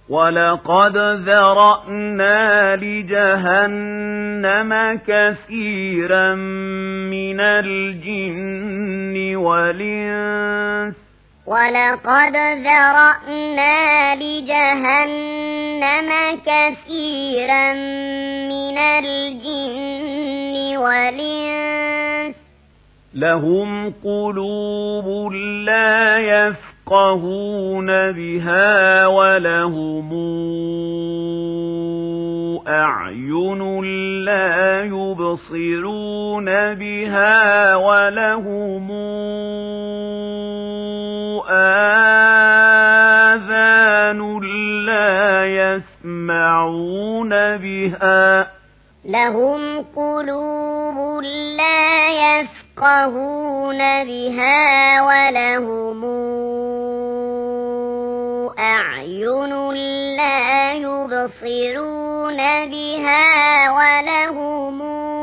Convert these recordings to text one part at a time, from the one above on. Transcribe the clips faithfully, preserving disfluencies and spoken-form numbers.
وَلَقَدْ ذَرَأْنَا لِجَهَنَّمَ كَثِيرًا مِنَ الْجِنِّ وَالْإِنسِ وَلَقَدْ ذَرَأْنَا لِجَهَنَّمَ كَثِيرًا مِنَ الْجِنِّ وَالْإِنسِ لَهُمْ قُلُوبٌ لَّا يَفْقَهُونَ بِهَا وَلَهُمْ أَعْيُنٌ لَّا يُبْصِرُونَ بِهَا وَلَهُمْ آذَانٌ لَّا يَسْمَعُونَ بِهَا لهم قلوب لا يفقهون بها ولهم أعين لا يبصرون بها ولهم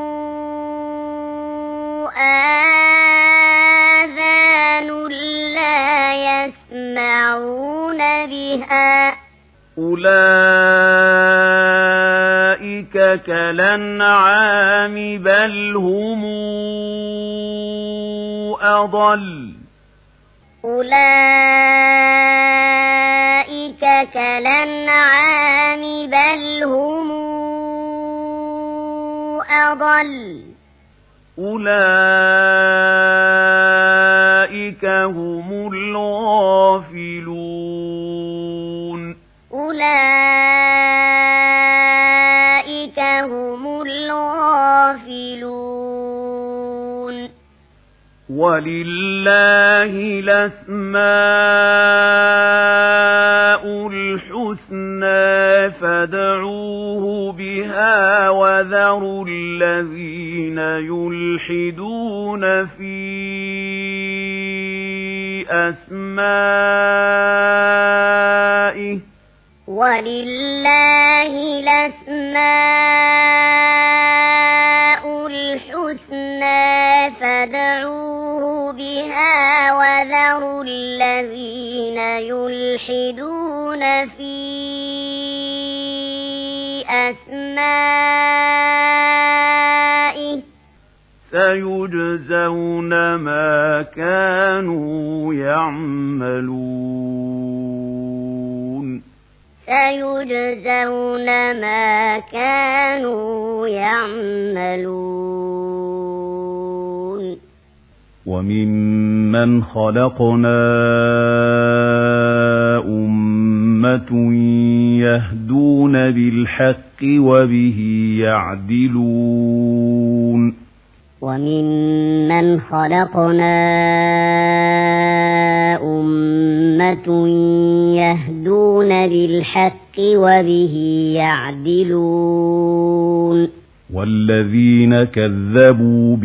آذان لا يسمعون بها أولئك كالأنعام بل هم أضل أولئك كالأنعام بل هم أضل أولئك هم الغافلون أولئك هم الغافلون ولله الأسماء الحسنى فادعوه بها وذروا الذين يلحدون في أسمائه ولله الأسماء الحسنى فادعوه بها وذروا الذين يلحدون في أسمائه سيجزون ما كانوا يعملون سيجزون ما كانوا يعملون وممن خلقنا أمة يهدون بالحق وبه يعدلون وممن خلقنا أمة يهدون بالحق وبه يعدلون والذين كذبوا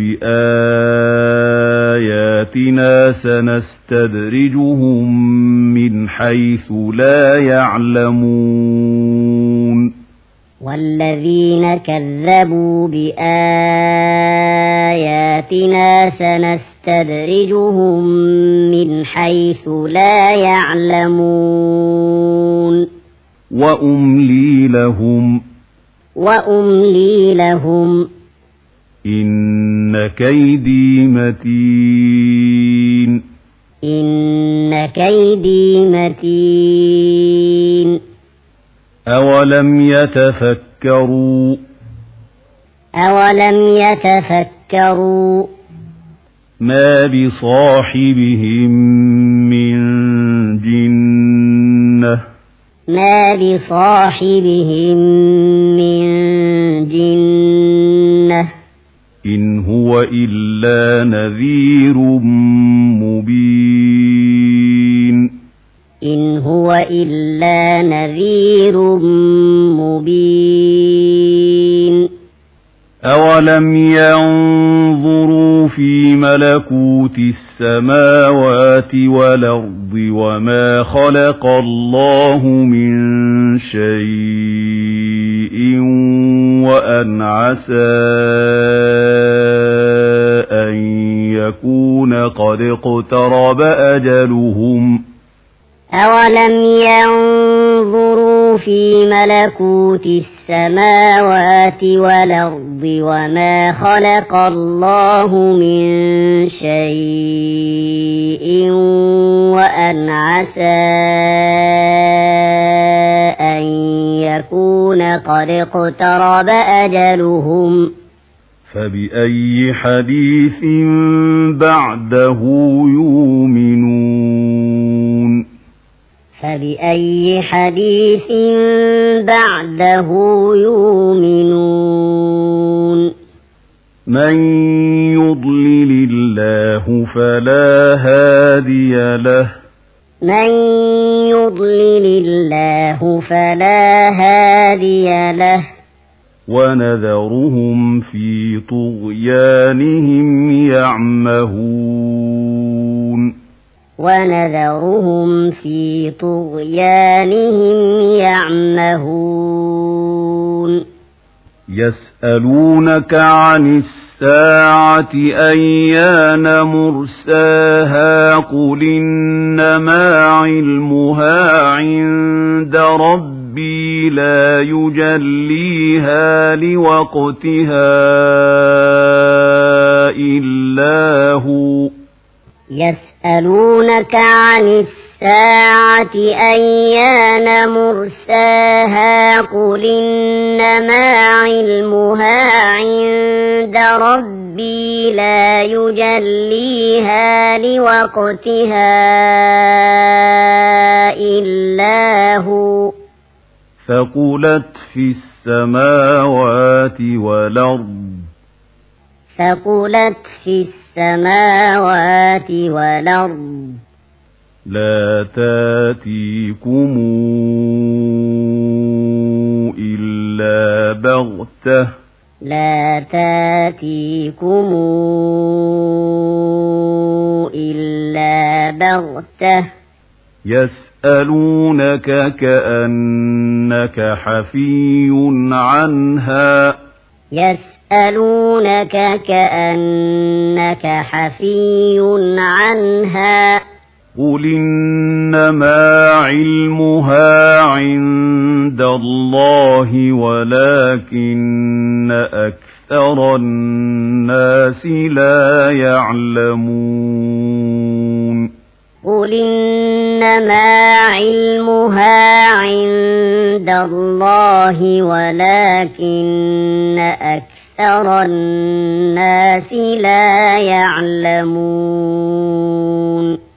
بآياتنا سنستدرجهم من حيث لا يعلمون والذين كذبوا بآياتنا سنستدرجهم من حيث لا يعلمون وأملي لهم وأملي لهم إن كيدي متين إن كيدي متين أولم يتفكروا أولم يتفكروا ما بصاحبهم من جنة ما بصاحبهم من جنة إن هو إلا نذير مبين إن هو إلا نذير مبين أولم ينظروا في ملكوت السماوات والأرض وما خلق الله من شيء وأن عسى أن يكون قد اقترب أجلهم أولم ينظروا في ملكوت السماوات والأرض وما خلق الله من شيء وأن عسى أن يكون قد اقترب أجلهم فبأي حديث بعده يؤمنون فبأي حديث بعده يؤمنون من يضلل الله فلا هادي له من يضلل الله فلا هادي له ونذرهم في طغيانهم يعمهون ونذرهم في طغيانهم يعمهون يسألونك عن الساعة أيان مرساها قل إنما علمها عند ربي لا يجليها لوقتها إلا هو يسألونك عن الساعة أيان مرساها قل إنما علمها عند ربي لا يجليها لوقتها إلا هو ثقلت في السماوات والأرض ثقلت في السماوات والأرض لا تاتيكم إلا بغتة لا تاتيكم إلا بغتة يسألونك كأنك حفي عنها يسألونك كأنك حفي عنها قل إنما علمها عند الله ولكن أكثر الناس لا يعلمون قل إنما علمها عند الله ولكن أكثر الناس لا يعلمون